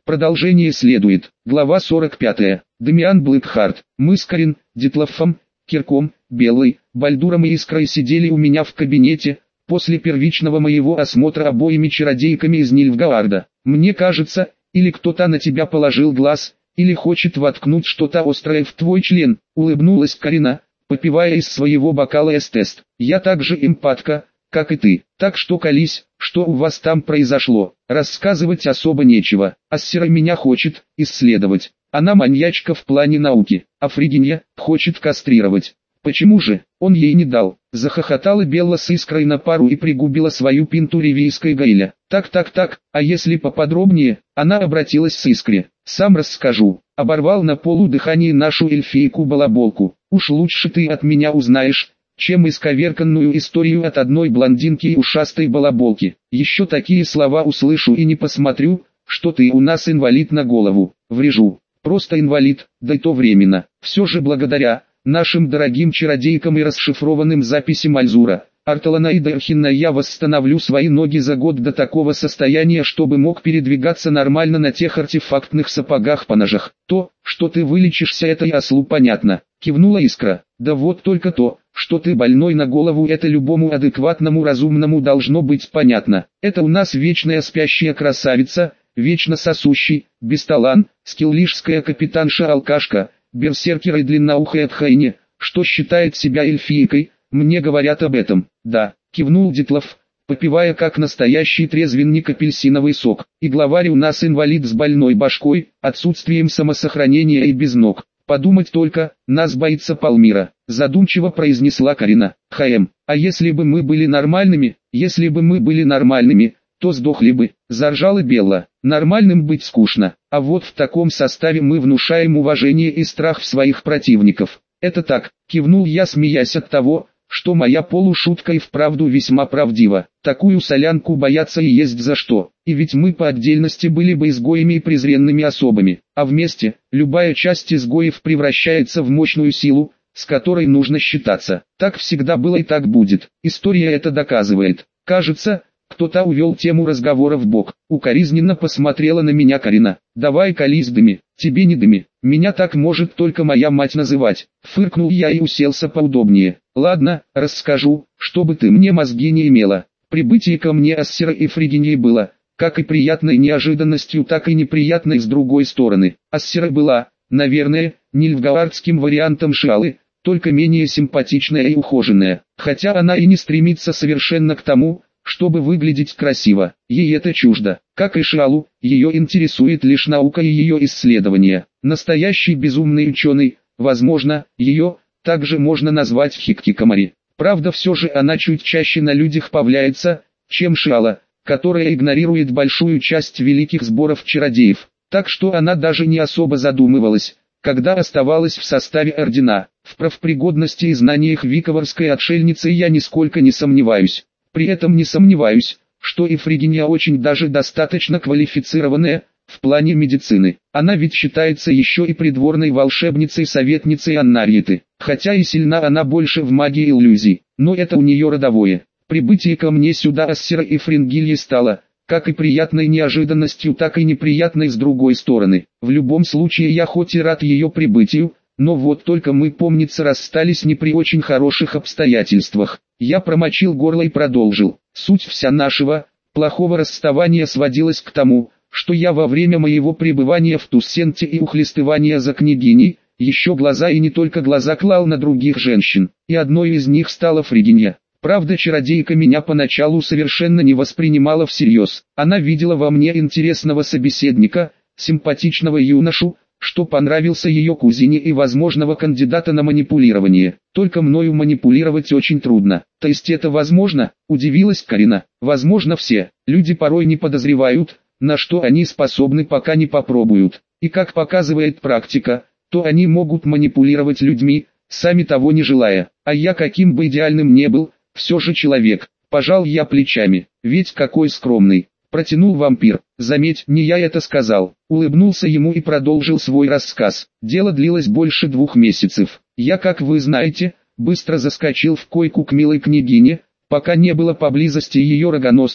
Продолжение следует. Глава 45. Дамиан Блэкхарт. Мы с Карин, Дитлоффом, Кирком, Беллой, Бальдуром и Искрой сидели у меня в кабинете, после первичного моего осмотра обоими чародейками из Нильфгаарда. Мне кажется, или кто-то на тебя положил глаз, или хочет воткнуть что-то острое в твой член, улыбнулась Карина, попивая из своего бокала эстест. Я также эмпатка, как и ты, так что колись, что у вас там произошло, рассказывать особо нечего. Ассера меня хочет исследовать. Она маньячка в плане науки, а Фригинья хочет кастрировать. Почему же, он ей не дал? Захохотала Белла с Искрой на пару и пригубила свою пинту ревийской гайля. Так, а если поподробнее? Она обратилась с Искре. Сам расскажу. Оборвал на полу дыхание нашу эльфийку-балаболку. Уж лучше ты от меня узнаешь, чем исковерканную историю от одной блондинки и ушастой балаболки. Еще такие слова услышу и не посмотрю, что ты у нас инвалид на голову. Врежу. Просто инвалид, да и то временно. Все же благодаря нашим дорогим чародейкам и расшифрованным записям Альзура, Арталана и Дерхина я восстановлю свои ноги за год до такого состояния, чтобы мог передвигаться нормально на тех артефактных сапогах по ножах. То, что ты вылечишься, это и ослу понятно, кивнула Искра. Да вот только то, что ты больной на голову, это любому адекватному разумному должно быть понятно. Это у нас вечная спящая красавица, вечно сосущий, бесталан, скиллишская капитанша-алкашка, берсеркер и длинноухая тхайни, что считает себя эльфийкой. Мне говорят об этом. Да, кивнул Дитлофф, попивая как настоящий трезвенник апельсиновый сок. И главарь у нас инвалид с больной башкой, отсутствием самосохранения и без ног. Подумать только, нас боится Палмира, задумчиво произнесла Карина. А если бы мы были нормальными, то сдохли бы, заржала Белла. Нормальным быть скучно, а вот в таком составе мы внушаем уважение и страх в своих противников. Это так, кивнул я, смеясь от того, что моя полушутка и вправду весьма правдива. Такую солянку бояться и есть за что. И ведь мы по отдельности были бы изгоями и презренными особами, а вместе, любая часть изгоев превращается в мощную силу, с которой нужно считаться. Так всегда было и так будет. История это доказывает. Кажется, кто-то увел тему разговора вбок. Укоризненно посмотрела на меня Карина. «Давай колись, дыми, тебе не дыми, меня так может только моя мать называть». Фыркнул я и уселся поудобнее. «Ладно, расскажу, чтобы ты мне мозги не имела». Прибытие ко мне Ассера и Фригиньи было, как и приятной неожиданностью, так и неприятной с другой стороны. Ассера была, наверное, нильфгаардским вариантом Шиалы, только менее симпатичная и ухоженная. Хотя она и не стремится совершенно к тому, чтобы выглядеть красиво. Ей это чуждо. Как и Шиалу, ее интересует лишь наука и ее исследования. Настоящий безумный ученый, возможно, ее также можно назвать хиккикамари. Правда, все же она чуть чаще на людях появляется, чем Шиала, которая игнорирует большую часть великих сборов чародеев. Так что она даже не особо задумывалась, когда оставалась в составе ордена. В профпригодности и знаниях виковарской отшельницы я нисколько не сомневаюсь. При этом не сомневаюсь, что и Фригинья очень даже достаточно квалифицированная, в плане медицины. Она ведь считается еще и придворной волшебницей-советницей Аннарьеты, хотя и сильна она больше в магии иллюзий, но это у нее родовое. Прибытие ко мне сюда Ассера и Фрингильи стало, как и приятной неожиданностью, так и неприятной с другой стороны. В любом случае я хоть и рад ее прибытию, но вот только мы, помнится, расстались не при очень хороших обстоятельствах. Я промочил горло и продолжил. Суть вся нашего плохого расставания сводилась к тому, что я во время моего пребывания в Туссенте и ухлестывания за княгиней, еще глаза и не только глаза клал на других женщин, и одной из них стала Фригинья. Правда, чародейка меня поначалу совершенно не воспринимала всерьез. Она видела во мне интересного собеседника, симпатичного юношу, что понравился ее кузине и возможного кандидата на манипулирование. Только мною манипулировать очень трудно. То есть это возможно? Удивилась Карина. Возможно, все. Люди порой не подозревают, на что они способны, пока не попробуют. И как показывает практика, то они могут манипулировать людьми, сами того не желая. А я, каким бы идеальным не был, все же человек. Пожал я плечами. Ведь какой скромный. Протянул вампир. Заметь, не я это сказал. Улыбнулся ему и продолжил свой рассказ. Дело длилось больше 2 месяцев. Я, как вы знаете, быстро заскочил в койку к милой княгине, пока не было поблизости ее рогоносца,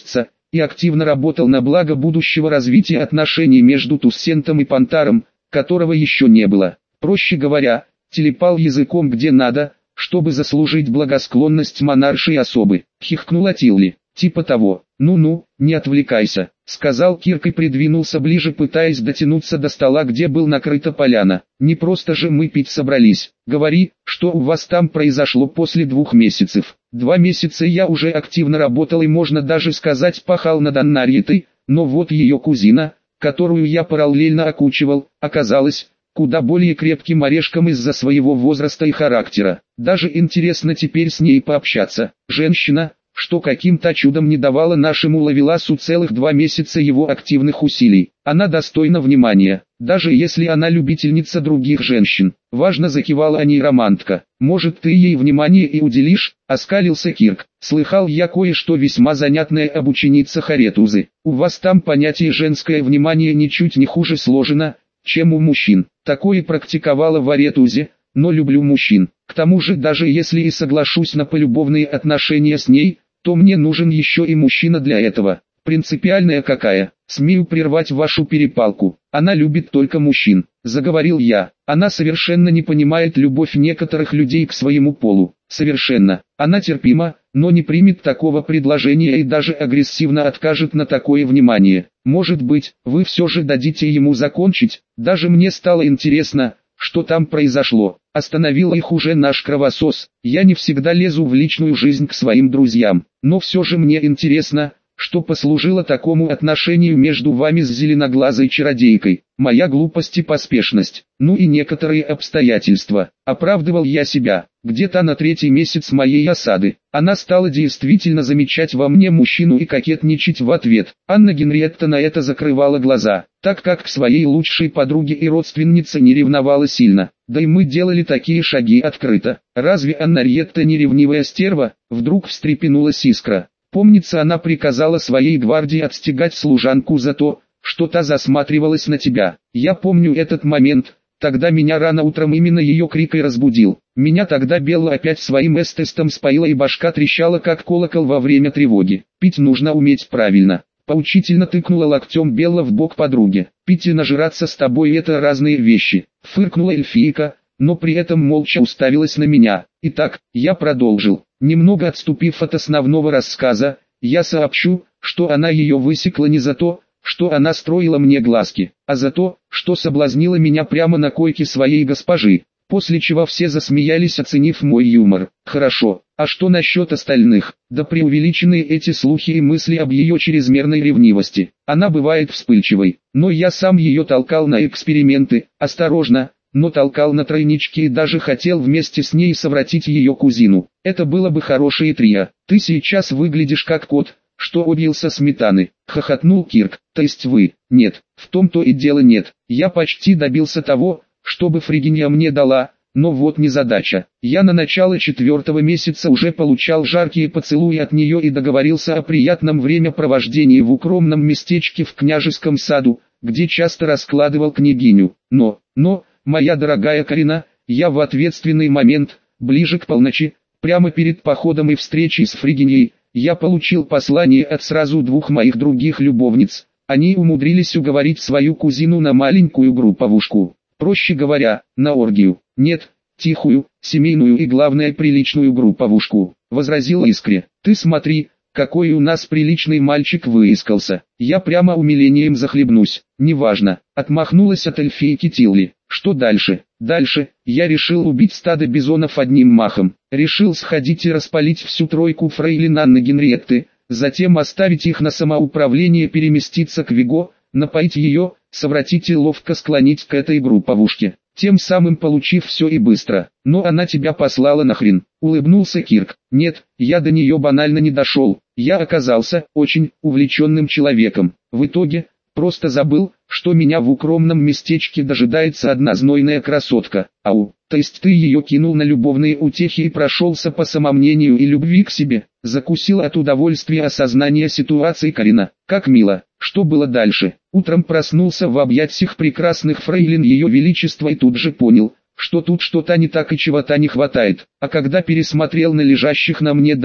и активно работал на благо будущего развития отношений между Туссентом и Пантаром, которого еще не было. Проще говоря, телепал языком где надо, чтобы заслужить благосклонность монаршей особы. Хихкнула Тилли. Типа того. Ну-ну, не отвлекайся, сказал Кирк и придвинулся ближе, пытаясь дотянуться до стола, где был накрыта поляна. Не просто же мы пить собрались. Говори, что у вас там произошло после 2 месяцев. 2 месяца я уже активно работал и, можно даже сказать, пахал над Аннарьетой, но вот ее кузина, которую я параллельно окучивал, оказалась куда более крепким орешком из-за своего возраста и характера. Даже интересно теперь с ней пообщаться. Женщина, что каким-то чудом не давала нашему Ловеласу целых 2 месяца его активных усилий. Она достойна внимания, даже если она любительница других женщин. Важно, закивала нейромантка. Может, ты ей внимание и уделишь? Оскалился Кирк. Слыхал я кое-что весьма занятное об ученице Харетузы. У вас там понятие женское внимание ничуть не хуже сложено, чем у мужчин. Такое практиковала в Аретузе, но люблю мужчин. К тому же, даже если и соглашусь на полюбовные отношения с ней, то мне нужен еще и мужчина для этого. Принципиальная какая? Смею прервать вашу перепалку. Она любит только мужчин, заговорил я. Она совершенно не понимает любовь некоторых людей к своему полу. Совершенно. Она терпима, но не примет такого предложения и даже агрессивно откажет на такое внимание. Может быть, вы все же дадите ему закончить? Даже мне стало интересно, что там произошло. Остановил их уже наш кровосос. Я не всегда лезу в личную жизнь к своим друзьям, но все же мне интересно, что послужило такому отношению между вами с зеленоглазой чародейкой. Моя глупость и поспешность, ну и некоторые обстоятельства. Оправдывал я себя. Где-то на 3-й месяц моей осады она стала действительно замечать во мне мужчину и кокетничать в ответ. Анна Генриетта на это закрывала глаза, так как к своей лучшей подруге и родственнице не ревновала сильно. Да и мы делали такие шаги открыто. Разве Аннарьетта не ревнивая стерва? Вдруг встрепенулась искра. Помнится, она приказала своей гвардии отстегать служанку за то, что та засматривалась на тебя. Я помню этот момент, тогда меня рано утром именно ее крик и разбудил. Меня тогда Белла опять своим эстестом споила и башка трещала как колокол во время тревоги. Пить нужно уметь правильно. Поучительно тыкнула локтем Белла в бок подруги. Пить и нажираться с тобой — это разные вещи. Фыркнула эльфийка, но при этом молча уставилась на меня. Итак, я продолжил. Немного отступив от основного рассказа, я сообщу, что она ее высекла не за то, что она строила мне глазки, а за то, что соблазнила меня прямо на койке своей госпожи. После чего все засмеялись, оценив мой юмор. Хорошо, а что насчет остальных? Да преувеличенные эти слухи и мысли об ее чрезмерной ревнивости. Она бывает вспыльчивой, но я сам ее толкал на эксперименты, осторожно, но толкал на тройнички и даже хотел вместе с ней совратить ее кузину. Это было бы хорошее трио. Ты сейчас выглядишь как кот, что объелся сметаны, хохотнул Кирк. То есть вы? Нет, в том-то и дело нет. Я почти добился того, чтобы Фригиния мне дала, но вот незадача. Я на начало 4-го месяца уже получал жаркие поцелуи от нее и договорился о приятном времяпровождении в укромном местечке в княжеском саду, где часто раскладывал княгиню. Но, моя дорогая Карина, я в ответственный момент, ближе к полночи, прямо перед походом и встречей с Фригиньей, я получил послание от сразу 2 моих других любовниц. Они умудрились уговорить свою кузину на маленькую групповушку. Проще говоря, на оргию. Нет, тихую, семейную и главное приличную групповушку, возразила Искре. Ты смотри, какой у нас приличный мальчик выискался. Я прямо умилением захлебнусь. Неважно, отмахнулась от эльфийки Тилли. Что дальше? Дальше, я решил убить стадо бизонов одним махом. Решил сходить и распалить всю тройку фрейлин Анны Генриетты, затем оставить их на самоуправление, переместиться к Виго, напоить ее, совратить и ловко склонить к этой групповушке, тем самым получив все и быстро. Но она тебя послала нахрен, улыбнулся Кирк. Нет, я до нее банально не дошел. Я оказался очень увлеченным человеком. В итоге, просто забыл, что меня в укромном местечке дожидается одна знойная красотка. Ау, то есть ты ее кинул на любовные утехи и прошелся по самомнению и любви к себе? Закусил от удовольствия осознания ситуации Карина. Как мило. Что было дальше? Утром проснулся в объятиях прекрасных фрейлин ее величества и тут же понял, что тут что-то не так и чего-то не хватает. А когда пересмотрел на лежащих на мне дам,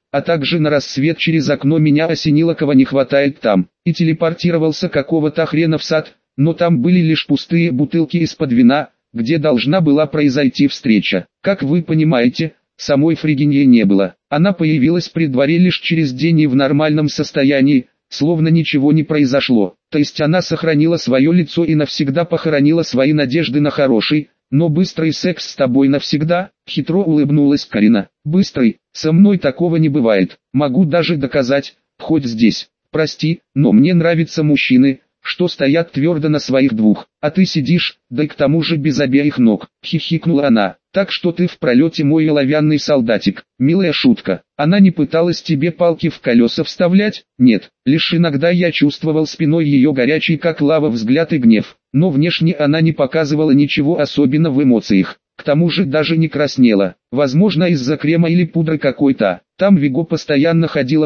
а также на рассвет через окно меня осенило, кого не хватает там, и телепортировался какого-то хрена в сад, но там были лишь пустые бутылки из-под вина, где должна была произойти встреча. Как вы понимаете, самой Фригиньи не было. Она появилась при дворе лишь через день и в нормальном состоянии, словно ничего не произошло. То есть она сохранила свое лицо и навсегда похоронила свои надежды на хороший, но быстрый секс с тобой навсегда. Хитро улыбнулась Карина. Быстрый, со мной такого не бывает. Могу даже доказать, хоть здесь. Прости, но мне нравятся мужчины, что стоят твердо на своих двух, а ты сидишь, да и к тому же без обеих ног. Хихикнула она. Так что ты в пролете мой оловянный солдатик. Милая шутка. Она не пыталась тебе палки в колеса вставлять? Нет, лишь иногда я чувствовал спиной ее горячий как лава взгляд и гнев. Но внешне она не показывала ничего особенно в эмоциях. К тому же даже не краснела. Возможно из-за крема или пудры какой-то. Там Виго постоянно ходила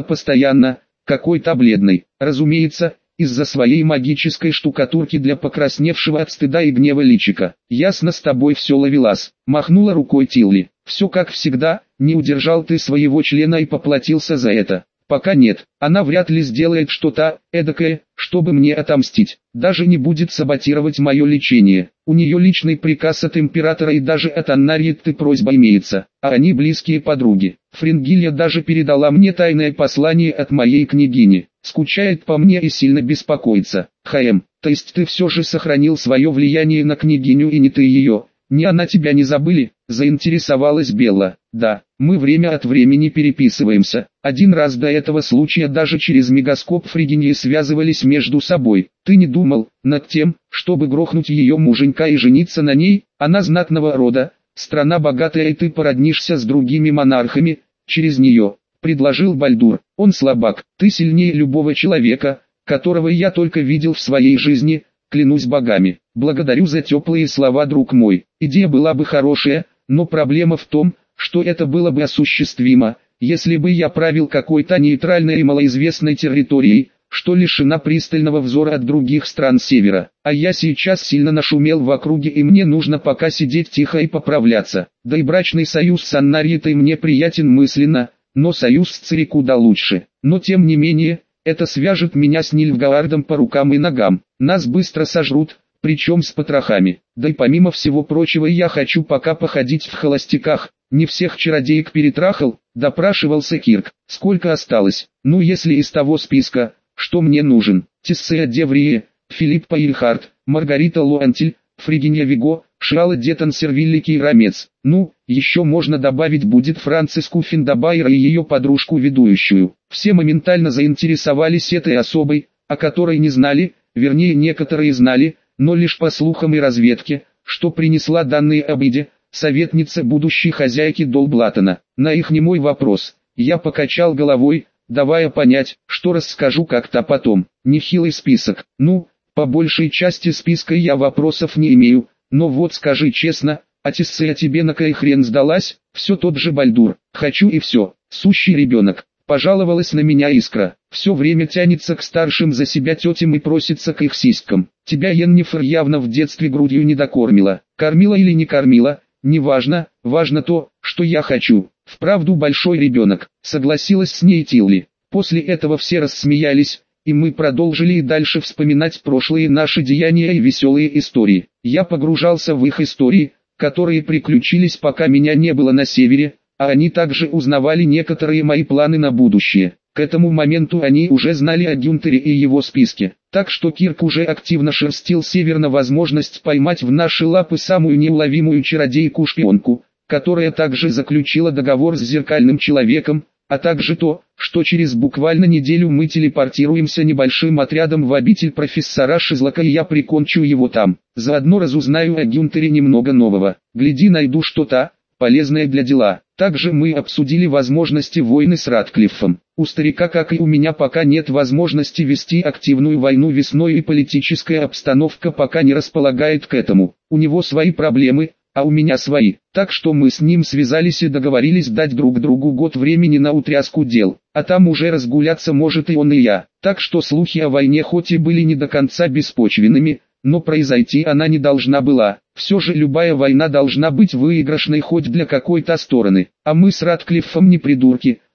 какой-то бледный. Разумеется, из-за своей магической штукатурки для покрасневшего от стыда и гнева личика. Ясно, с тобой все ловелас. Махнула рукой Тилли. Все как всегда, не удержал ты своего члена и поплатился за это. Пока нет, она вряд ли сделает что-то эдакое, чтобы мне отомстить. Даже не будет саботировать мое лечение. У нее личный приказ от императора и даже от Аннарьетты просьба имеется, а они близкие подруги. Фрингилья даже передала мне тайное послание от моей княгини. Скучает по мне и сильно беспокоится. То есть ты все же сохранил свое влияние на княгиню и не ты ее, не она тебя не забыли? Заинтересовалась Белла. Да, мы время от времени переписываемся. Один раз до этого случая даже через мегаскоп Фригиньи связывались между собой. Ты не думал над тем, чтобы грохнуть ее муженька и жениться на ней? Она знатного рода, страна богатая и ты породнишься с другими монархами, через нее, предложил Бальдур. Он слабак, ты сильнее любого человека, которого я только видел в своей жизни, клянусь богами. Благодарю за теплые слова, друг мой. Идея была бы хорошая, но проблема в том, что это было бы осуществимо, если бы я правил какой-то нейтральной и малоизвестной территорией, что лишена пристального взора от других стран Севера. А я сейчас сильно нашумел в округе и мне нужно пока сидеть тихо и поправляться. Да и брачный союз с Аннарьетой мне приятен мысленно, но союз с Цири куда лучше. Но тем не менее, это свяжет меня с Нильфгаардом по рукам и ногам. Нас быстро сожрут, причем с потрохами. Да и помимо всего прочего я хочу пока походить в холостяках. Не всех чародеек перетрахал, допрашивался Кирк. Сколько осталось? Ну если из того списка, что мне нужен. Тессея Деврие, Филиппа Ильхард, Маргарита Луантиль, Фригинья Виго, Шиала Детан Сервилликий Рамец. Ну, еще можно добавить будет Франциску Финдабайра и ее подружку-ведущую. Все моментально заинтересовались этой особой, о которой не знали, вернее некоторые знали, но лишь по слухам и разведке, что принесла данные об Иде, советница будущей хозяйки Долблатона. На их немой вопрос, я покачал головой, давая понять, что расскажу как-то потом. Нехилый список. Ну, по большей части списка я вопросов не имею, но вот скажи честно, а Тессея тебе на кой хрен сдалась? Все тот же Бальдур. Хочу и все. Сущий ребенок. Пожаловалась на меня Искра. Все время тянется к старшим за себя тетям и просится к их сиськам. Тебя Йеннифер явно в детстве грудью не докормила. Кормила или не кормила, неважно, важно то, что я хочу. Вправду большой ребенок. Согласилась с ней Тилли. После этого все рассмеялись, и мы продолжили и дальше вспоминать прошлые наши деяния и веселые истории. Я погружался в их истории, которые приключились пока меня не было на севере, а они также узнавали некоторые мои планы на будущее. К этому моменту они уже знали о Гюнтере и его списке, так что Кирк уже активно шерстил север на возможность поймать в наши лапы самую неуловимую чародейку-шпионку, которая также заключила договор с зеркальным человеком, а также то, что через буквально неделю мы телепортируемся небольшим отрядом в обитель профессора Шизлока и я прикончу его там. Заодно разузнаю о Гюнтере немного нового. Гляди, найду что-то полезное для дела. Также мы обсудили возможности войны с Ратклиффом. У старика, как и у меня, пока нет возможности вести активную войну весной и политическая обстановка пока не располагает к этому. У него свои проблемы, а у меня свои. Так что мы с ним связались и договорились дать друг другу год времени на утряску дел, а там уже разгуляться может и он и я. Так что слухи о войне хоть и были не до конца беспочвенными, но произойти она не должна была. Все же любая война должна быть выигрышной хоть для какой-то стороны. А мы с Ратклиффом не придурки,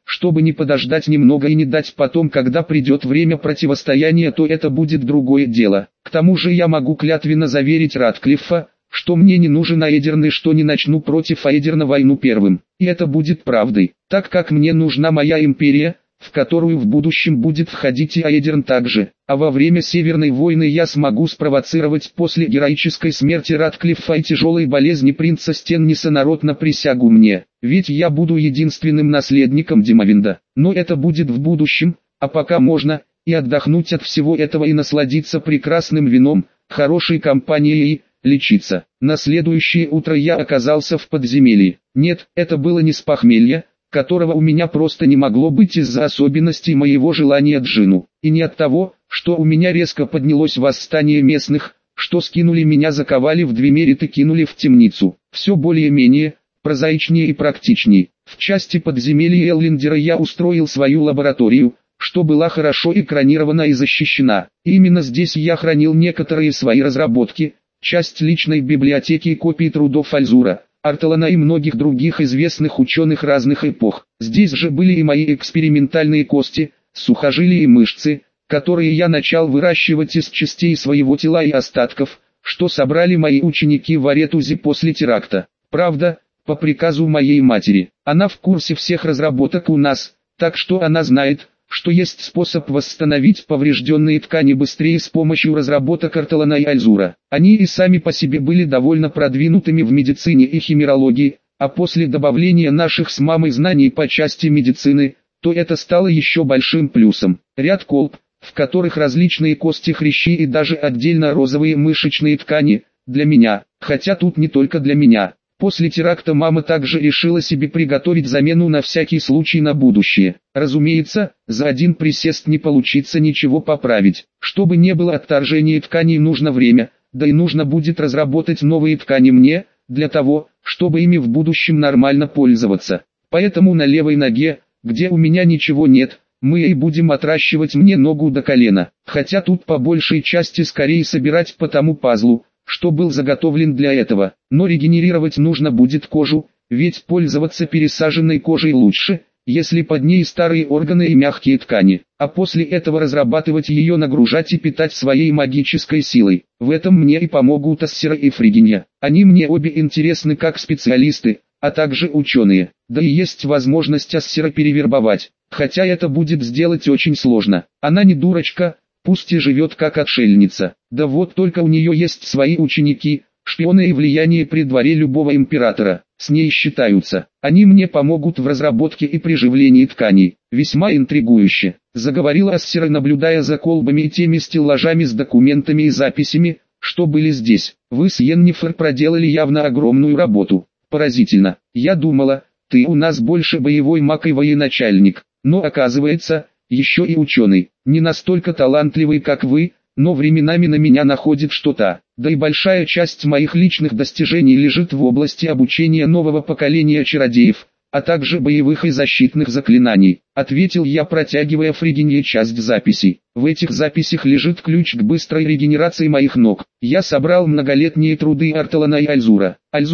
чтобы не подождать немного и не дать потом, когда придет время противостояния, то это будет другое дело. К тому же я могу клятвенно заверить Ратклиффа, что мне не нужен Аэдерн и что не начну против Аэдерна войну первым. И это будет правдой, так как мне нужна моя империя, в которую в будущем будет входить и Аэдерн также. А во время Северной войны я смогу спровоцировать после героической смерти Ратклиффа и тяжелой болезни принца Стенниса народ на присягу мне. Ведь я буду единственным наследником Димовинда. Но это будет в будущем, а пока можно и отдохнуть от всего этого и насладиться прекрасным вином, хорошей компанией и лечиться. На следующее утро я оказался в подземелье. Нет, это было не с похмелья, которого у меня просто не могло быть из-за особенностей моего желания джину, и не от того, что у меня резко поднялось восстание местных, что скинули меня, заковали в двемерит и кинули в темницу. Все более-менее прозаичнее и практичнее. В части подземелья Эллендера я устроил свою лабораторию, что была хорошо экранирована и защищена. И именно здесь я хранил некоторые свои разработки, часть личной библиотеки и копии трудов Альзура, Арталана и многих других известных ученых разных эпох. Здесь же были и мои экспериментальные кости, сухожилия и мышцы, которые я начал выращивать из частей своего тела и остатков, что собрали мои ученики в Аретузе после теракта. Правда, по приказу моей матери. Она в курсе всех разработок у нас, так что она знает, что есть способ восстановить поврежденные ткани быстрее с помощью разработок Арталана и Альзура. Они и сами по себе были довольно продвинутыми в медицине и химерологии, а после добавления наших с мамой знаний по части медицины, то это стало еще большим плюсом. Ряд колб, в которых различные кости, хрящи и даже отдельно розовые мышечные ткани, для меня, хотя тут не только для меня. После теракта мама также решила себе приготовить замену на всякий случай на будущее. Разумеется, за один присест не получится ничего поправить. Чтобы не было отторжения тканей, нужно время, да и нужно будет разработать новые ткани мне, для того, чтобы ими в будущем нормально пользоваться. Поэтому на левой ноге, где у меня ничего нет, мы и будем отращивать мне ногу до колена. Хотя тут по большей части скорее собирать по тому пазлу, что был заготовлен для этого. Но регенерировать нужно будет кожу, ведь пользоваться пересаженной кожей лучше, если под ней старые органы и мягкие ткани, а после этого разрабатывать ее, нагружать и питать своей магической силой. В этом мне и помогут Ассира и Фригинья. Они мне обе интересны как специалисты, а также ученые. Да и есть возможность Ассира перевербовать, хотя это будет сделать очень сложно. Она не дурочка, пусть и живет как отшельница. Да вот только у нее есть свои ученики, шпионы и влияние при дворе любого императора. С ней считаются. Они мне помогут в разработке и приживлении тканей. Весьма интригующе. Заговорила Ассира, наблюдая за колбами и теми стеллажами с документами и записями, что были здесь. Вы с Йеннифер проделали явно огромную работу. Поразительно. Я думала, ты у нас больше боевой маг и военачальник. Но оказывается, еще и ученый. Не настолько талантливый, как вы, но временами на меня находит что-то. Да и большая часть моих личных достижений лежит в области обучения нового поколения чародеев, а также боевых и защитных заклинаний, ответил я, протягивая Фригинье часть записей. В этих записях лежит ключ к быстрой регенерации моих ног. Я собрал многолетние труды Арталана и Альзура.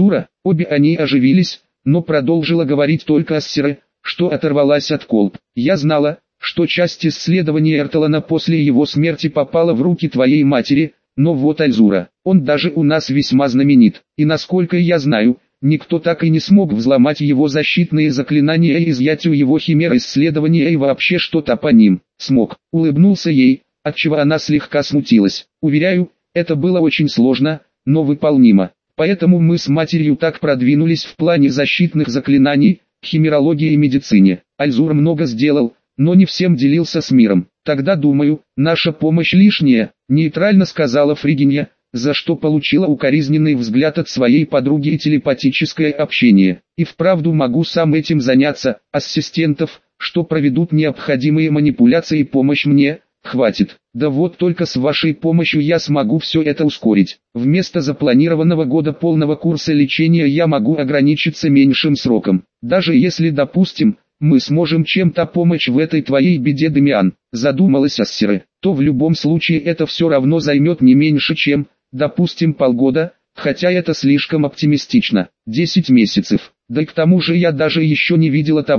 Обе они оживились, но продолжила говорить только Ассира, что оторвалась от колб. Я знала, что часть исследований Арталана после его смерти попала в руки твоей матери, но вот Альзура, он даже у нас весьма знаменит, и насколько я знаю, никто так и не смог взломать его защитные заклинания и изъять у его химер исследования и вообще что-то по ним. Смог, улыбнулся ей, отчего она слегка смутилась. Уверяю, это было очень сложно, но выполнимо. Поэтому мы с матерью так продвинулись в плане защитных заклинаний, химерологии и медицине. Альзур много сделал, но не всем делился с миром. Тогда, думаю, наша помощь лишняя, нейтрально сказала Фригинья, за что получила укоризненный взгляд от своей подруги и телепатическое общение. И вправду могу сам этим заняться, ассистентов, что проведут необходимые манипуляции и помощь мне, хватит. Да вот только с вашей помощью я смогу все это ускорить. Вместо запланированного года полного курса лечения я могу ограничиться меньшим сроком. Даже если, допустим, мы сможем чем-то помочь в этой твоей беде, Демиан, задумалась Ассира, то в любом случае это все равно займет не меньше, чем, допустим, полгода, хотя это слишком оптимистично, 10 месяцев. Да и к тому же я даже еще не видела того,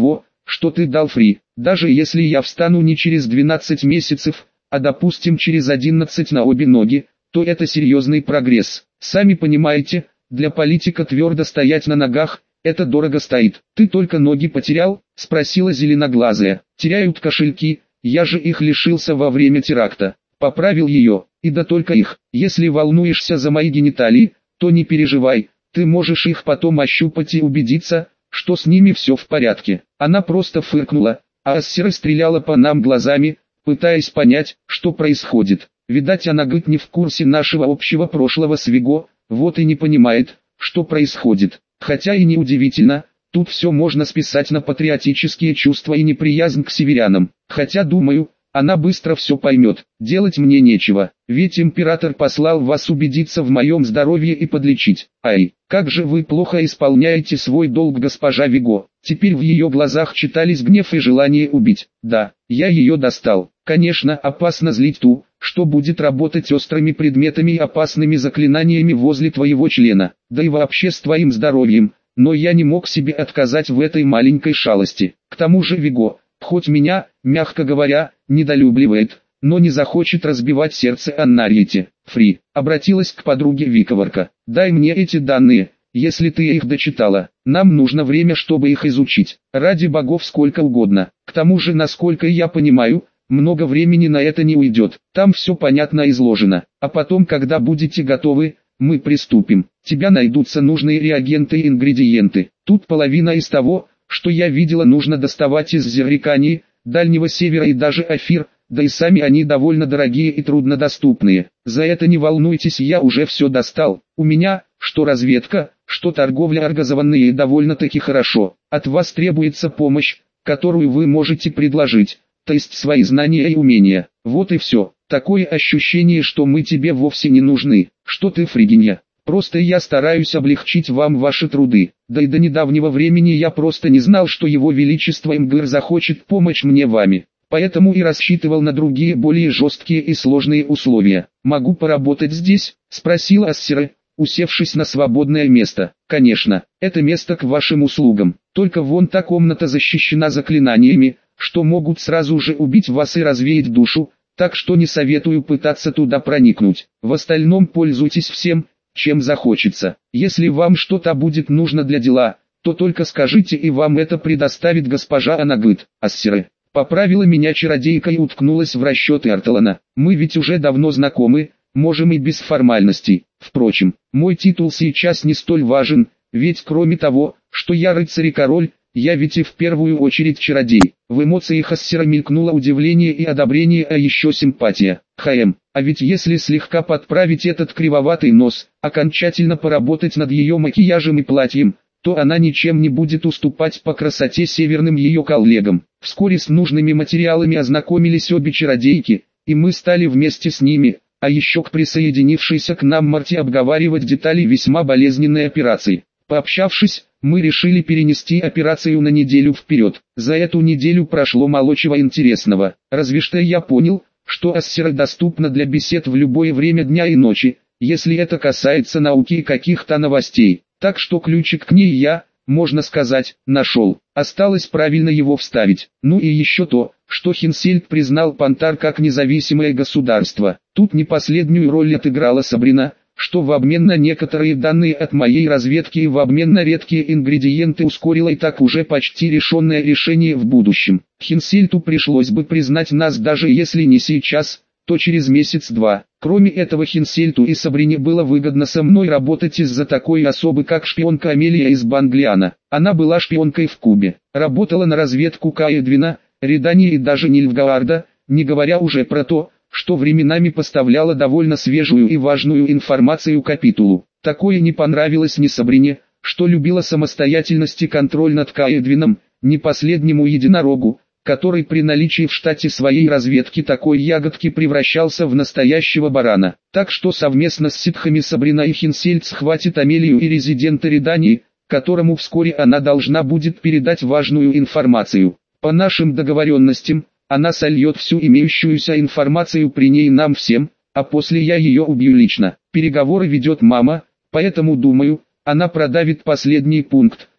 что ты дал Фри. Даже если я встану не через 12 месяцев, а допустим через 11 на обе ноги, то это серьезный прогресс. Сами понимаете, для политика твердо стоять на ногах, это дорого стоит. Ты только ноги потерял? Спросила зеленоглазая. Теряют кошельки, я же их лишился во время теракта. Поправил ее, и да только их. Если волнуешься за мои гениталии, то не переживай, ты можешь их потом ощупать и убедиться, что с ними все в порядке. Она просто фыркнула, а Ассира стреляла по нам глазами, пытаясь понять, что происходит. Видать, она говорит не в курсе нашего общего прошлого с Виго, вот и не понимает, что происходит. Хотя и не удивительно, тут все можно списать на патриотические чувства и неприязнь к северянам. Хотя думаю, она быстро все поймет. Делать мне нечего, ведь император послал вас убедиться в моем здоровье и подлечить. Ай, как же вы плохо исполняете свой долг, госпожа Виго. Теперь в ее глазах читались гнев и желание убить. Да, я ее достал. Конечно, опасно злить ту, что будет работать острыми предметами и опасными заклинаниями возле твоего члена, да и вообще с твоим здоровьем, но я не мог себе отказать в этой маленькой шалости. К тому же Виго, хоть меня, мягко говоря, недолюбливает, но не захочет разбивать сердце Аннарьете. Фри обратилась к подруге Виковарка. Дай мне эти данные, если ты их дочитала. Нам нужно время, чтобы их изучить. Ради богов, сколько угодно. К тому же, насколько я понимаю, много времени на это не уйдет. Там все понятно изложено. А потом, когда будете готовы, мы приступим. Тебя найдутся нужные реагенты и ингредиенты. Тут половина из того, что я видела, нужно доставать из Зеррикании, Дальнего Севера и даже Афир, да и сами они довольно дорогие и труднодоступные. За это не волнуйтесь, я уже все достал. У меня, что разведка, что торговля организованные и довольно-таки хорошо. От вас требуется помощь, которую вы можете предложить, то есть свои знания и умения. Вот и все. Такое ощущение, что мы тебе вовсе не нужны. Что ты, фригинья? Просто я стараюсь облегчить вам ваши труды. Да и до недавнего времени я просто не знал, что его величество МГР захочет помочь мне вами. Поэтому и рассчитывал на другие более жесткие и сложные условия. «Могу поработать здесь?» – спросила Ассира, усевшись на свободное место. «Конечно, это место к вашим услугам. Только вон та комната защищена заклинаниями, что могут сразу же убить вас и развеять душу, так что не советую пытаться туда проникнуть. В остальном пользуйтесь всем, чем захочется. Если вам что-то будет нужно для дела, то только скажите, и вам это предоставит госпожа Анагыт. Ассиры». Поправила меня чародейка и уткнулась в расчеты Арталана. «Мы ведь уже давно знакомы, можем и без формальностей. Впрочем, мой титул сейчас не столь важен, ведь кроме того, что я рыцарь и король, я ведь и в первую очередь чародей». В эмоциях Ассира мелькнуло удивление и одобрение, а еще симпатия. А ведь если слегка подправить этот кривоватый нос, окончательно поработать над ее макияжем и платьем, то она ничем не будет уступать по красоте северным ее коллегам. Вскоре с нужными материалами ознакомились обе чародейки, и мы стали вместе с ними, а еще к присоединившейся к нам Марте обговаривать детали весьма болезненной операции. Пообщавшись, мы решили перенести операцию на неделю вперед. За эту неделю прошло мало чего интересного, разве что я понял, что Ассира доступна для бесед в любое время дня и ночи, если это касается науки и каких-то новостей. Так что ключик к ней я, можно сказать, нашел. Осталось правильно его вставить. Ну и еще то, что Хенсельд признал Пантар как независимое государство. Тут не последнюю роль отыграла Сабрина, что в обмен на некоторые данные от моей разведки и в обмен на редкие ингредиенты ускорило и так уже почти решенное решение в будущем. Хенсельту пришлось бы признать нас даже если не сейчас, то через месяц-два. Кроме этого, Хенсельту и Сабрине было выгодно со мной работать из-за такой особы, как шпионка Амелия из Банглиана. Она была шпионкой в Кубе, работала на разведку Каэдвина, Редани и даже Нильфгаарда, не говоря уже про то, что временами поставляла довольно свежую и важную информацию капитулу. Такое не понравилось ни Сабрине, что любила самостоятельность и контроль над Каэдвином, ни последнему единорогу, который при наличии в штате своей разведки такой ягодки превращался в настоящего барана. Так что совместно с ситхами Сабрина и Хенсельд схватит Амелию и резидента Редании, которому вскоре она должна будет передать важную информацию. По нашим договоренностям, она сольет всю имеющуюся информацию при ней нам всем, а после я ее убью лично. Переговоры ведет мама, поэтому думаю, она продавит последний пункт,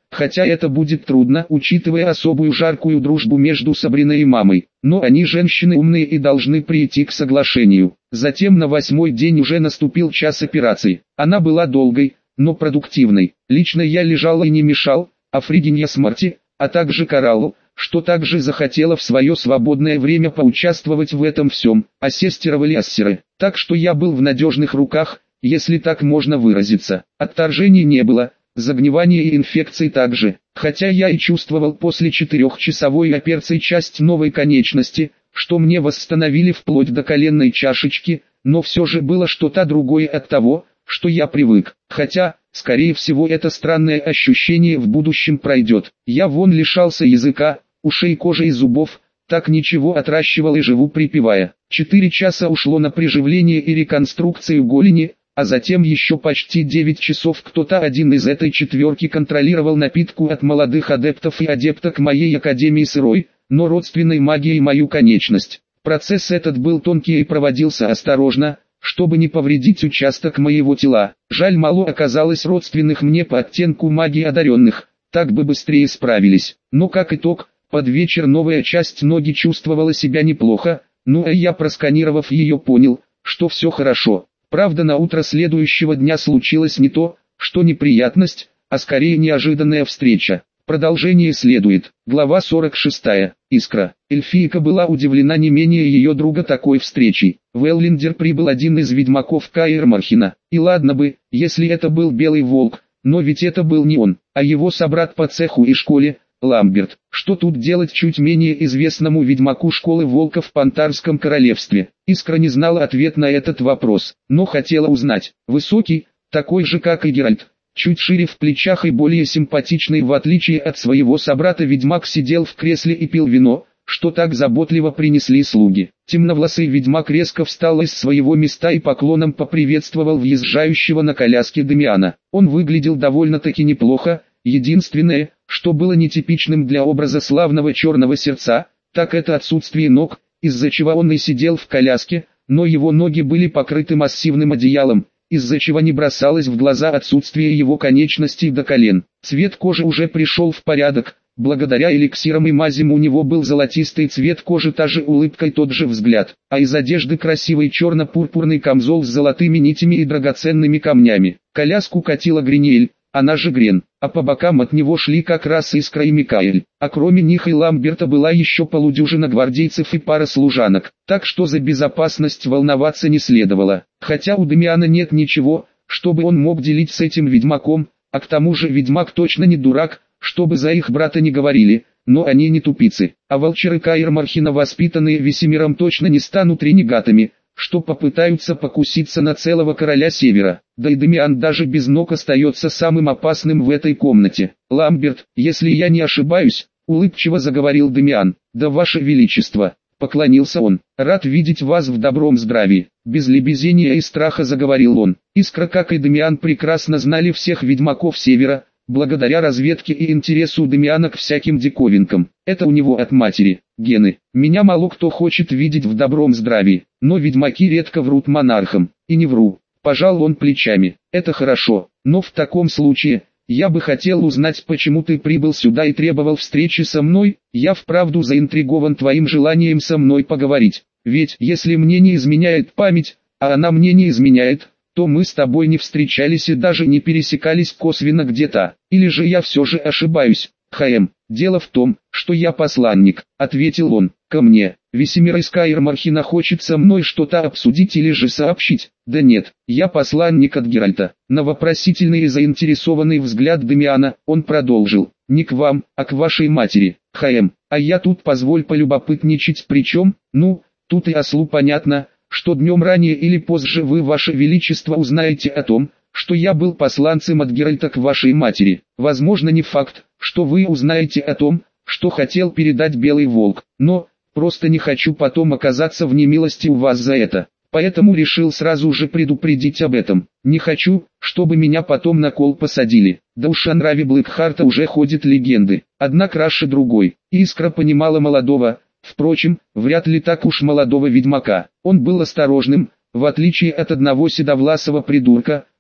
хотя это будет трудно, учитывая особую жаркую дружбу между Сабриной и мамой. Но они женщины умные и должны прийти к соглашению. Затем на 8-й день уже наступил час операции. Она была долгой, но продуктивной. Лично я лежал и не мешал, а Фридинья с Марти, а также Кораллу, что также захотела в свое свободное время поучаствовать в этом всем, ассистировали ассеры. Так что я был в надежных руках, если так можно выразиться. Отторжений не было, загнивания и инфекций также. Хотя я и чувствовал после 4-часовой операции часть новой конечности, что мне восстановили вплоть до коленной чашечки, но все же было что-то другое от того, что я привык. Хотя, скорее всего, это странное ощущение в будущем пройдет. Я вон лишался языка, ушей, кожи и зубов, так ничего отращивал и живу припевая. 4 часа ушло на приживление и реконструкцию голени, а затем еще почти 9 часов кто-то один из этой четверки контролировал напитку от молодых адептов и адепток моей академии сырой, но родственной магией мою конечность. Процесс этот был тонкий и проводился осторожно, чтобы не повредить участок моего тела. Жаль, мало оказалось родственных мне по оттенку магии одаренных, так бы быстрее справились. Но как итог, под вечер новая часть ноги чувствовала себя неплохо, а я, просканировав ее, понял, что все хорошо. Правда, на утро следующего дня случилось не то, что неприятность, а скорее неожиданная встреча. Продолжение следует. Глава 46. Искра. Эльфийка была удивлена не менее ее друга такой встречей. В Эллиндер прибыл один из ведьмаков Каэр Мархина. И ладно бы, если это был Белый Волк, но ведь это был не он, а его собрат по цеху и школе, Ламберт. Что тут делать чуть менее известному ведьмаку школы волка в Пантарском королевстве? Искра не знала ответ на этот вопрос, но хотела узнать. Высокий, такой же как и Геральт, чуть шире в плечах и более симпатичный в отличие от своего собрата-ведьмак сидел в кресле и пил вино, что так заботливо принесли слуги. Темновласый ведьмак резко встал из своего места и поклоном поприветствовал въезжающего на коляске Дамиана. Он выглядел довольно-таки неплохо, единственное, что было нетипичным для образа славного черного сердца, так это отсутствие ног, из-за чего он и сидел в коляске, но его ноги были покрыты массивным одеялом, из-за чего не бросалось в глаза отсутствие его конечностей до колен. Цвет кожи уже пришел в порядок, благодаря эликсирам и мазям у него был золотистый цвет кожи, та же улыбка и тот же взгляд, а из одежды красивый черно-пурпурный камзол с золотыми нитями и драгоценными камнями. Коляску катила Гриниэль, она же Грен, а по бокам от него шли как раз Искра и Микаэль, а кроме них и Ламберта была еще полудюжина гвардейцев и пара служанок, так что за безопасность волноваться не следовало. Хотя у Дамиана нет ничего, чтобы он мог делить с этим ведьмаком, а к тому же ведьмак точно не дурак, чтобы за их брата не говорили, но они не тупицы, а волчеры Каэр Мархина, воспитанные Весемиром, точно не станут ренегатами, что попытаются покуситься на целого короля Севера. Да и Дамиан даже без ног остается самым опасным в этой комнате. «Ламберт, если я не ошибаюсь», — улыбчиво заговорил Дамиан. «Да, ваше величество», — поклонился он, — «рад видеть вас в добром здравии». Без лебезения и страха заговорил он. Искра, как и Дамиан, прекрасно знали всех ведьмаков Севера, благодаря разведке и интересу Дамиана к всяким диковинкам. Это у него от матери, гены. Меня мало кто хочет видеть в добром здравии, но ведьмаки редко врут монархам. И не вру. Пожал он плечами. Это хорошо, но в таком случае, я бы хотел узнать, почему ты прибыл сюда и требовал встречи со мной. Я вправду заинтригован твоим желанием со мной поговорить. Ведь, если мне не изменяет память, а она мне не изменяет, то мы с тобой не встречались и даже не пересекались косвенно где-то. Или же я все же ошибаюсь? Дело в том, что я посланник, ответил он, ко мне. Весемир из Каэр Мархина хочет со мной что-то обсудить или же сообщить. Да нет, я посланник от Геральта. На вопросительный и заинтересованный взгляд Дамиана, он продолжил. Не к вам, а к вашей матери. А я тут, позволь полюбопытничать, причем, тут и ослу понятно, что днем ранее или позже вы, ваше величество, узнаете о том, что я был посланцем от Геральта к вашей матери. Возможно, не факт, что вы узнаете о том, что хотел передать Белый Волк, но просто не хочу потом оказаться в немилости у вас за это. Поэтому решил сразу же предупредить об этом. Не хочу, чтобы меня потом на кол посадили. Да уж о нраве Блэкхарта уже ходят легенды. Одна краше другой. Искра понимала молодого, впрочем, вряд ли так уж молодого ведьмака. Он был осторожным, в отличие от одного седовласого придурка,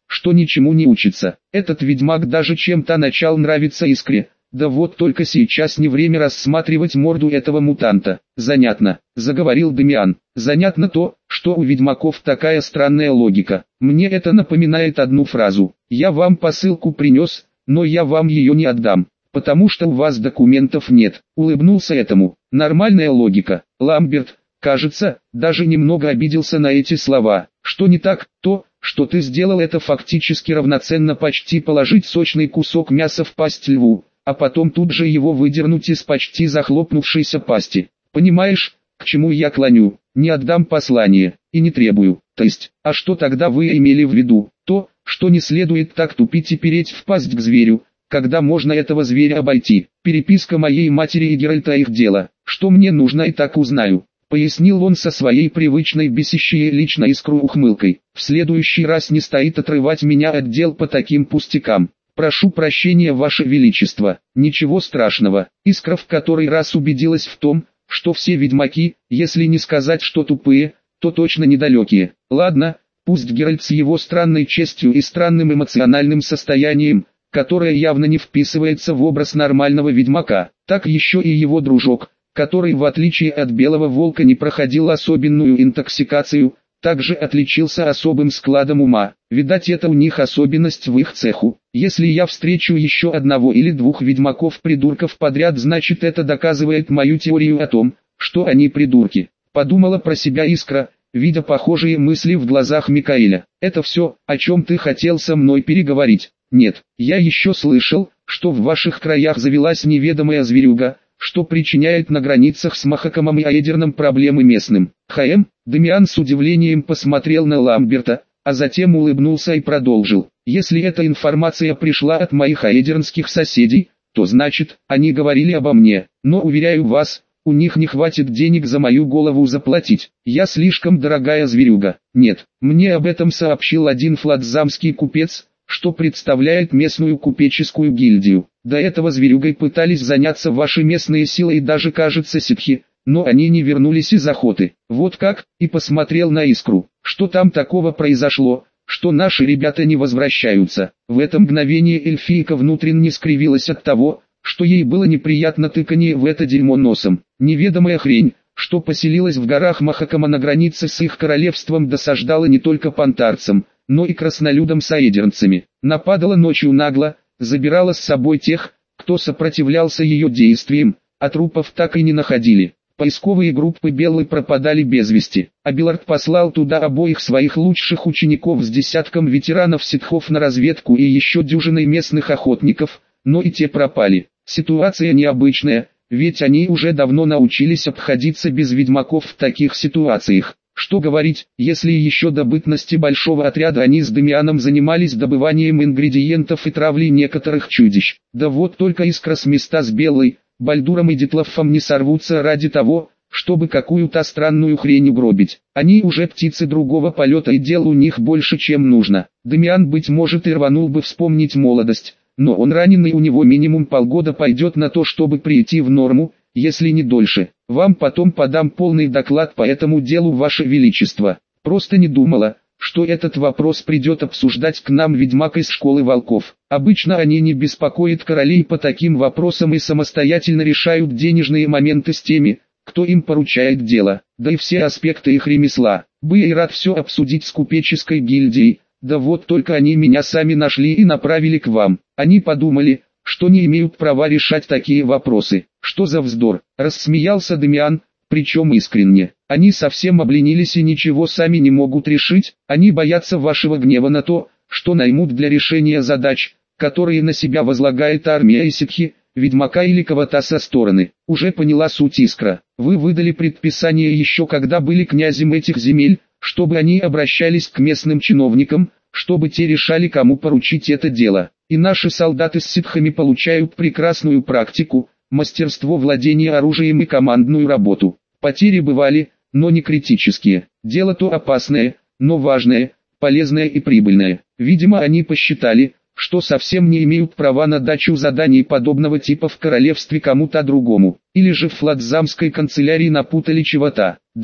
что ничему не учится. Этот ведьмак даже чем-то начал нравиться Искре. Да вот только сейчас не время рассматривать морду этого мутанта. Занятно, заговорил Дамиан. Занятно то, что у ведьмаков такая странная логика. Мне это напоминает одну фразу. Я вам посылку принес, но я вам ее не отдам, потому что у вас документов нет. Улыбнулся этому. Нормальная логика. Ламберт, кажется, даже немного обиделся на эти слова. Что не так, то, что ты сделал, это фактически равноценно почти положить сочный кусок мяса в пасть льву, а потом тут же его выдернуть из почти захлопнувшейся пасти. Понимаешь, к чему я клоню? Не отдам послание, и не требую. То есть, а что тогда вы имели в виду? То, что не следует так тупить и переть в пасть к зверю, когда можно этого зверя обойти. Переписка моей матери и Геральта их дело. Что мне нужно, и так узнаю. Пояснил он со своей привычной бесящей лично Искру ухмылкой. В следующий раз не стоит отрывать меня от дел по таким пустякам. Прошу прощения, Ваше Величество. Ничего страшного. Искра в который раз убедилась в том, что все ведьмаки, если не сказать, что тупые, то точно недалекие. Ладно, пусть Геральт с его странной честью и странным эмоциональным состоянием, которое явно не вписывается в образ нормального ведьмака, так еще и его дружок, который в отличие от Белого Волка не проходил особенную интоксикацию, также отличился особым складом ума. Видать, это у них особенность в их цеху. Если я встречу еще одного или двух ведьмаков-придурков подряд, значит это доказывает мою теорию о том, что они придурки. Подумала про себя Искра, видя похожие мысли в глазах Микаэля. Это все, о чем ты хотел со мной переговорить? Нет, я еще слышал, что в ваших краях завелась неведомая зверюга, что причиняет на границах с Махакамом и Аэдерном проблемы местным. Дамиан с удивлением посмотрел на Ламберта, а затем улыбнулся и продолжил. Если эта информация пришла от моих аэдернских соседей, то значит, они говорили обо мне, но уверяю вас, у них не хватит денег за мою голову заплатить. Я слишком дорогая зверюга. Нет, мне об этом сообщил один флатзамский купец, что представляет местную купеческую гильдию. До этого зверюгой пытались заняться ваши местные силы и даже, кажется, ситхи, но они не вернулись из охоты. Вот как, и посмотрел на Искру. Что там такого произошло, что наши ребята не возвращаются? В это мгновение эльфийка внутренне скривилась от того, что ей было неприятно тыканье в это дерьмо носом. Неведомая хрень, что поселилась в горах Махакама на границе с их королевством, досаждала не только пантарцам, но и краснолюдам с аэдернцами. Нападала ночью нагло, забирала с собой тех, кто сопротивлялся ее действиям, а трупов так и не находили. Поисковые группы Беллы пропадали без вести, а Беллард послал туда обоих своих лучших учеников с десятком ветеранов-ситхов на разведку и еще дюжиной местных охотников, но и те пропали. Ситуация необычная, ведь они уже давно научились обходиться без ведьмаков в таких ситуациях. Что говорить, если еще до бытности большого отряда они с Дамианом занимались добыванием ингредиентов и травлей некоторых чудищ. Да вот только Искра с места с Белой, Бальдуром и Дитлафом не сорвутся ради того, чтобы какую-то странную хрень угробить. Они уже птицы другого полета, и дел у них больше, чем нужно. Дамиан, быть может, и рванул бы вспомнить молодость, но он раненый, у него минимум полгода пойдет на то, чтобы прийти в норму, если не дольше. Вам потом подам полный доклад по этому делу, Ваше Величество. Просто не думала, что этот вопрос придет обсуждать к нам ведьмак из школы волков. Обычно они не беспокоят королей по таким вопросам и самостоятельно решают денежные моменты с теми, кто им поручает дело, да и все аспекты их ремесла. Бы и рад все обсудить с купеческой гильдией, да вот только они меня сами нашли и направили к вам. Они подумали, что не имеют права решать такие вопросы. Что за вздор, рассмеялся Дамиан, причем искренне. Они совсем обленились и ничего сами не могут решить, они боятся вашего гнева на то, что наймут для решения задач, которые на себя возлагает армия и ситхи, ведьмака или кого-то со стороны. Уже поняла суть Искра. Вы выдали предписание еще когда были князем этих земель, чтобы они обращались к местным чиновникам, чтобы те решали, кому поручить это дело. И наши солдаты с ситхами получают прекрасную практику, мастерство владения оружием и командную работу. Потери бывали, но не критические. Дело то опасное, но важное, полезное и прибыльное. Видимо, они посчитали, что совсем не имеют права на дачу заданий подобного типа в королевстве кому-то другому. Или же в флатзамской канцелярии напутали чего-то. Да,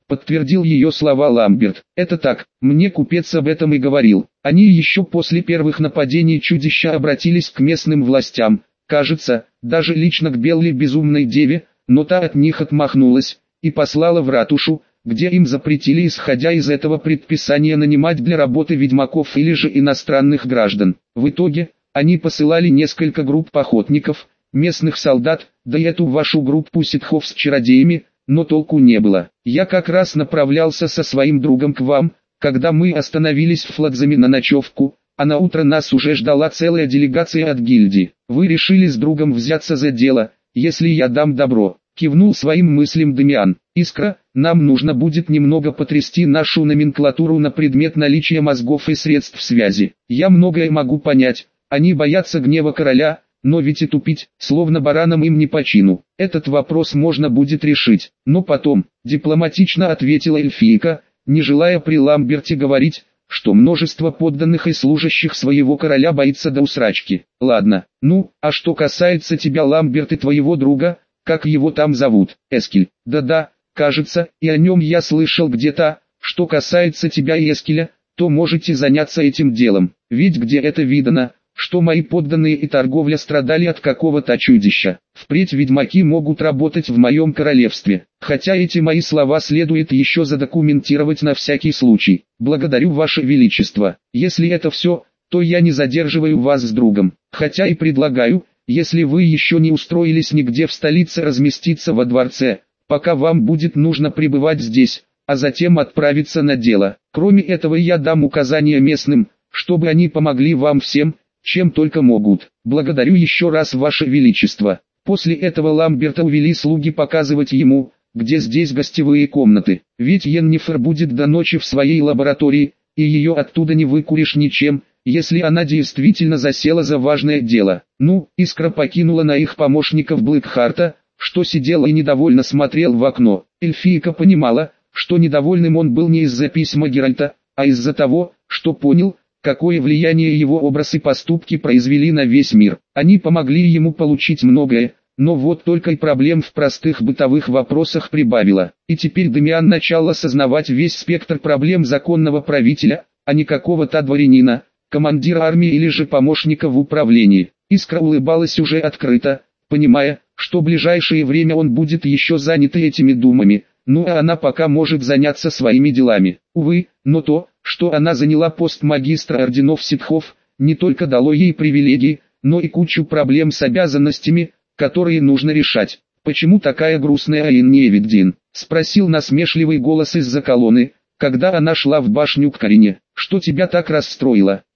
подтвердил ее слова Ламберт. Это так, мне купец об этом и говорил. Они еще после первых нападений чудища обратились к местным властям, кажется, даже лично к Белле Безумной Деве, но та от них отмахнулась и послала в ратушу, где им запретили, исходя из этого предписания, нанимать для работы ведьмаков или же иностранных граждан. В итоге, они посылали несколько групп охотников, местных солдат, да и эту вашу группу ситхов с чародеями, но толку не было. Я как раз направлялся со своим другом к вам, когда мы остановились в Фладзаме на ночевку, а на утро нас уже ждала целая делегация от гильдии. Вы решили с другом взяться за дело, если я дам добро. Кивнул своим мыслям Дамиан. Искра, нам нужно будет немного потрясти нашу номенклатуру на предмет наличия мозгов и средств связи. Я многое могу понять, они боятся гнева короля, но ведь и тупить, словно баранам им не по чину. Этот вопрос можно будет решить, но потом, дипломатично ответила эльфийка, не желая при Ламберте говорить, что множество подданных и служащих своего короля боится до усрачки. Ладно, ну, а что касается тебя, Ламберт, и твоего друга, как его там зовут, Эскель? Да-да, кажется, и о нем я слышал где-то. Что касается тебя и Эскеля, то можете заняться этим делом, ведь где это видано, что мои подданные и торговля страдали от какого-то чудища. Впредь ведьмаки могут работать в моем королевстве, хотя эти мои слова следует еще задокументировать на всякий случай. Благодарю ваше величество. Если это все, то я не задерживаю вас с другом, хотя и предлагаю, если вы еще не устроились нигде в столице, разместиться во дворце, пока вам будет нужно пребывать здесь, а затем отправиться на дело. Кроме этого, я дам указания местным, чтобы они помогли вам всем, чем только могут. Благодарю еще раз ваше величество. После этого Ламберта увели слуги показывать ему, где здесь гостевые комнаты. Ведь Йеннифер будет до ночи в своей лаборатории, и ее оттуда не выкуришь ничем, если она действительно засела за важное дело. Ну, Искра покинула на их помощников Блэкхарта, что сидел и недовольно смотрел в окно. Эльфийка понимала, что недовольным он был не из-за письма Геральта, а из-за того, что понял, какое влияние его образ и поступки произвели на весь мир. Они помогли ему получить многое, но вот только и проблем в простых бытовых вопросах прибавило. И теперь Дамиан начал осознавать весь спектр проблем законного правителя, а не какого-то дворянина, командира армии или же помощника в управлении. Искра улыбалась уже открыто, понимая, что в ближайшее время он будет еще занят этими думами, ну а она пока может заняться своими делами. Увы, но то, что она заняла пост магистра орденов ситхов, не только дало ей привилегии, но и кучу проблем с обязанностями, которые нужно решать. «Почему такая грустная, Айнни-Эвиддин?» — спросил насмешливый голос из-за колонны, когда она шла в башню к Карине. «Что тебя так расстроило?»